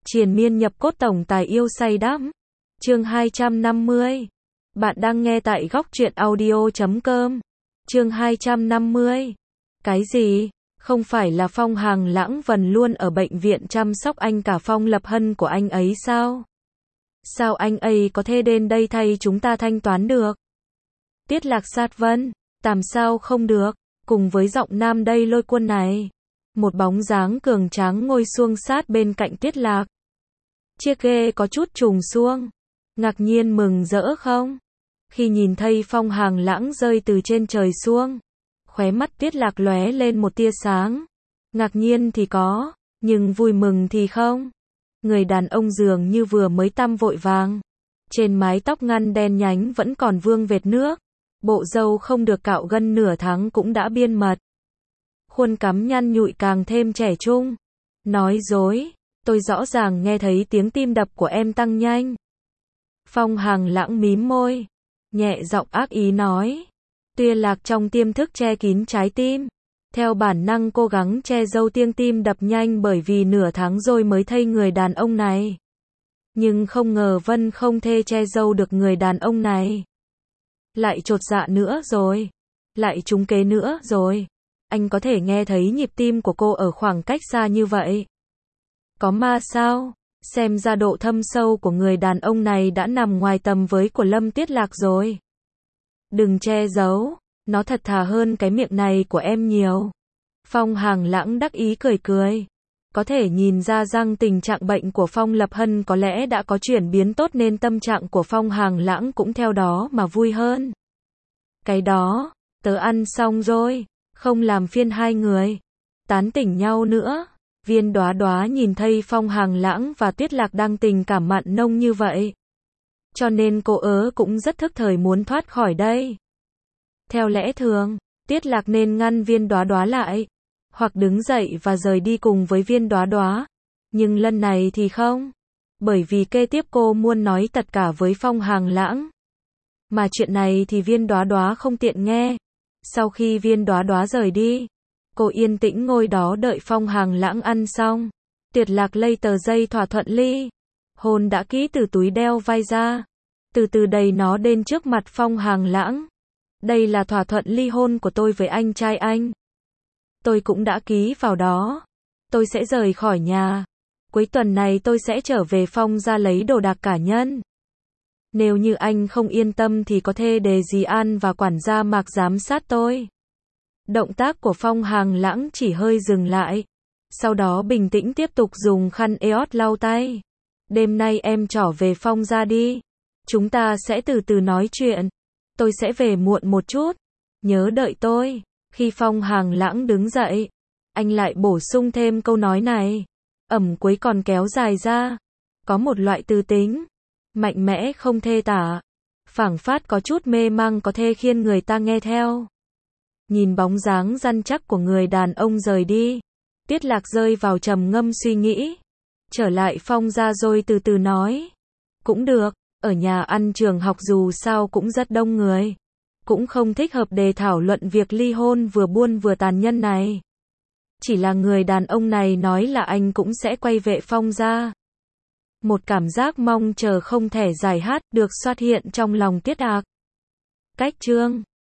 Triền miên nhập cốt tổng tài yêu say đắm. Chương 250. Bạn đang nghe tại góc truyện audio.com. Chương 250. Cái gì? Không phải là Phong Hàng Lãng Vân luôn ở bệnh viện chăm sóc anh cả Phong Lập Hân của anh ấy sao? Sao anh ấy có thể đến đây thay chúng ta thanh toán được? Tiết Lạc sát vân, làm sao không được? Cùng với giọng nam đây lôi quân này. Một bóng dáng cường tráng ngồi xuông sát bên cạnh Tiết Lạc. Chiếc ghê có chút trùng xuông. Ngạc nhiên mừng rỡ không? Khi nhìn thấy Phong Hàng Lãng rơi từ trên trời xuống, khóe mắt Tiết Lạc lóe lên một tia sáng. Ngạc nhiên thì có, nhưng vui mừng thì không. Người đàn ông dường như vừa mới tắm vội vàng. Trên mái tóc ngăn đen nhánh vẫn còn vương vệt nước. Bộ râu không được cạo gân nửa tháng cũng đã biên mật. Khuôn cắm nhăn nhụi càng thêm trẻ trung. Nói dối, tôi rõ ràng nghe thấy tiếng tim đập của em tăng nhanh. Phong Hàng Lãng mím môi, nhẹ giọng ác ý nói. Tia Lạc trong tiềm thức che kín trái tim. Theo bản năng cố gắng che giấu tiếng tim đập nhanh bởi vì nửa tháng rồi mới thấy người đàn ông này. Nhưng không ngờ Vân không thể che giấu được người đàn ông này. Lại chột dạ nữa rồi. Lại trúng kế nữa rồi. Anh có thể nghe thấy nhịp tim của cô ở khoảng cách xa như vậy. Có ma sao? Xem ra độ thâm sâu của người đàn ông này đã nằm ngoài tầm với của Lâm Tiết Lạc rồi. Đừng che giấu, nó thật thà hơn cái miệng này của em nhiều. Phong Hàng Lãng đắc ý cười cười. Có thể nhìn ra rằng tình trạng bệnh của Phong Lập Hân có lẽ đã có chuyển biến tốt nên tâm trạng của Phong Hàng Lãng cũng theo đó mà vui hơn. Cái đó, tớ ăn xong rồi, không làm phiền hai người. Tán tỉnh nhau nữa. Viên Đóa Đóa nhìn thấy Phong Hàng Lãng và Tiết Lạc đang tình cảm mặn nông như vậy. Cho nên cô cũng rất thức thời muốn thoát khỏi đây. Theo lẽ thường, Tiết Lạc nên ngăn Viên Đóa Đóa lại. Hoặc đứng dậy và rời đi cùng với Viên Đóa Đóa. Nhưng lần này thì không. Bởi vì kế tiếp cô muốn nói tất cả với Phong Hàng Lãng. Mà chuyện này thì Viên Đóa Đóa không tiện nghe. Sau khi Viên Đóa Đóa rời đi, cô yên tĩnh ngồi đó đợi Phong Hàng Lãng ăn xong. Tiết Lạc lấy tờ giấy thỏa thuận ly hôn đã ký từ túi đeo vai ra. Từ từ đẩy nó đến trước mặt Phong Hàng Lãng. Đây là thỏa thuận ly hôn của tôi với anh trai anh. Tôi cũng đã ký vào đó. Tôi sẽ rời khỏi nhà. Cuối tuần này tôi sẽ trở về Phong ra lấy đồ đạc cá nhân. Nếu như anh không yên tâm thì có thể để dì An và quản gia Mạc giám sát tôi. Động tác của Phong Hàng Lãng chỉ hơi dừng lại. Sau đó bình tĩnh tiếp tục dùng khăn EOT lau tay. Đêm nay em trở về Phong ra đi. Chúng ta sẽ từ từ nói chuyện. Tôi sẽ về muộn một chút. Nhớ đợi tôi. Khi Phong Hàng Lãng đứng dậy, anh lại bổ sung thêm câu nói này. Cuối còn kéo dài ra. Có một loại tư tính mạnh mẽ không thể tả. Phảng phất có chút mê mang có thể khiến người ta nghe theo. Nhìn bóng dáng rắn chắc của người đàn ông rời đi, Tiết Lạc rơi vào trầm ngâm suy nghĩ. Trở lại Phong ra rồi từ từ nói. Cũng được, ở nhà ăn trường học dù sao cũng rất đông người. Cũng không thích hợp để thảo luận việc ly hôn vừa buôn vừa tàn nhẫn này. Chỉ là người đàn ông này nói là anh cũng sẽ quay về Phong ra. Một cảm giác mong chờ không thể giải hát được xuất hiện trong lòng Tiết Lạc. Cách chương